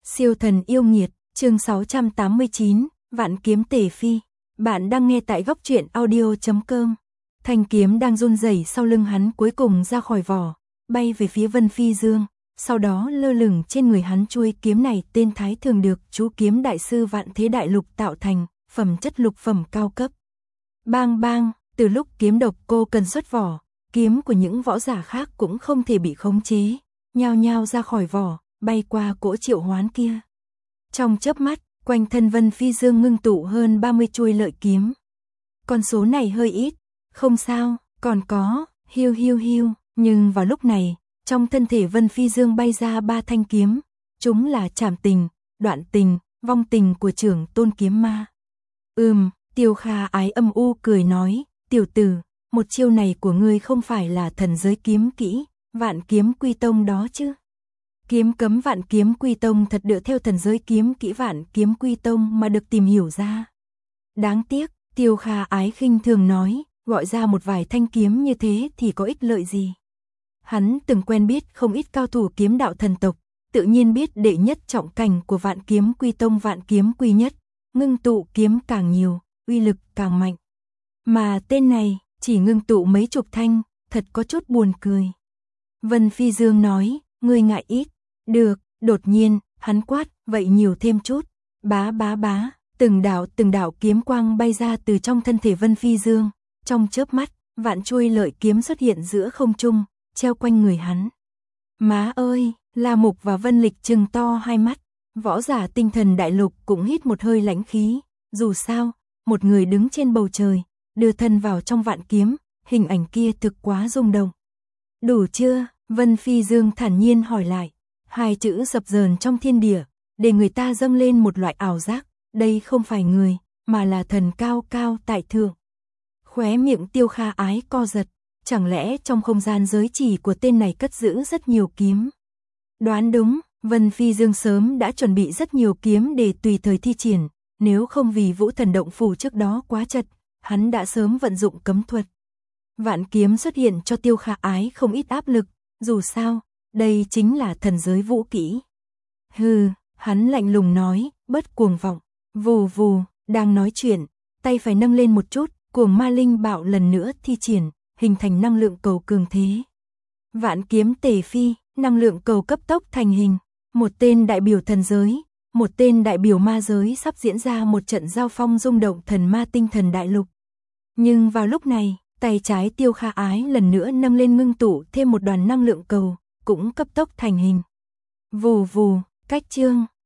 Siêu thần yêu nghiệt, chương 689, Vạn kiếm tề phi. Bạn đang nghe tại góc truyện audio.com. Thanh kiếm đang run rẩy sau lưng hắn cuối cùng ra khỏi vỏ, bay về phía Vân Phi Dương, sau đó lơ lửng trên người hắn. Chuôi kiếm này tên Thái Thường được chú kiếm đại sư Vạn Thế Đại Lục tạo thành, phẩm chất lục phẩm cao cấp. Bang bang, từ lúc kiếm độc cô cần xuất vỏ, kiếm của những võ giả khác cũng không thể bị khống chế, nhao nhao ra khỏi vỏ, bay qua cỗ triệu hoán kia. Trong chớp mắt, quanh thân Vân Phi Dương ngưng tụ hơn 30 chuôi lợi kiếm. Con số này hơi ít, không sao, còn có, hiu hiu hiu, nhưng vào lúc này, trong thân thể Vân Phi Dương bay ra 3 thanh kiếm, chúng là trảm tình, đoạn tình, vong tình của trưởng tôn kiếm ma. Tiêu Kha Ái âm u cười nói, tiểu tử, một chiêu này của ngươi không phải là thần giới kiếm kỹ, Vạn Kiếm Quy Tông đó chứ? Kiếm cấm Vạn Kiếm Quy Tông thật dựa theo thần giới kiếm kỹ Vạn Kiếm Quy Tông mà được tìm hiểu ra. Đáng tiếc, Tiêu Kha Ái khinh thường nói, gọi ra một vài thanh kiếm như thế thì có ích lợi gì? Hắn từng quen biết không ít cao thủ kiếm đạo thần tộc, tự nhiên biết đệ nhất trọng cảnh của Vạn Kiếm Quy Tông Vạn Kiếm Quy Nhất, ngưng tụ kiếm càng nhiều, uy lực càng mạnh. Mà tên này, chỉ ngưng tụ mấy chục thanh, thật có chút buồn cười. Vân Phi Dương nói, ngươi ngại ít. Được, đột nhiên, hắn quát, vậy nhiều thêm chút. Bá bá bá, từng đạo kiếm quang bay ra từ trong thân thể Vân Phi Dương. Trong chớp mắt, vạn chuôi lợi kiếm xuất hiện giữa không trung, treo quanh người hắn. Má ơi, La Mục và Vân Lịch trừng to hai mắt. Võ giả tinh thần đại lục cũng hít một hơi lãnh khí. Dù sao, một người đứng trên bầu trời, đưa thân vào trong vạn kiếm, hình ảnh kia thực quá rung động. Đủ chưa? Vân Phi Dương thản nhiên hỏi lại. Hai chữ dập dờn trong thiên địa, để người ta dâng lên một loại ảo giác, đây không phải người, mà là thần cao cao tại thượng. Khóe miệng Tiêu Kha Ái co giật, chẳng lẽ trong không gian giới chỉ của tên này cất giữ rất nhiều kiếm? Đoán đúng, Vân Phi Dương sớm đã chuẩn bị rất nhiều kiếm để tùy thời thi triển, nếu không vì Vũ Thần Động Phủ trước đó quá chật, hắn đã sớm vận dụng cấm thuật. Vạn kiếm xuất hiện cho Tiêu Kha Ái không ít áp lực, dù sao, đây chính là thần giới vũ kỹ. Hừ, hắn lạnh lùng nói, bớt cuồng vọng. Vù vù, đang nói chuyện, tay phải nâng lên một chút, cuồng ma linh bạo lần nữa thi triển, hình thành năng lượng cầu cường thế. Vạn kiếm tề phi, năng lượng cầu cấp tốc thành hình, một tên đại biểu thần giới, một tên đại biểu ma giới sắp diễn ra một trận giao phong rung động thần ma tinh thần đại lục. Nhưng vào lúc này, tay trái Tiêu Kha Ái lần nữa nâng lên ngưng tụ thêm một đoàn năng lượng cầu, cũng cấp tốc thành hình. Vù vù, cách chương,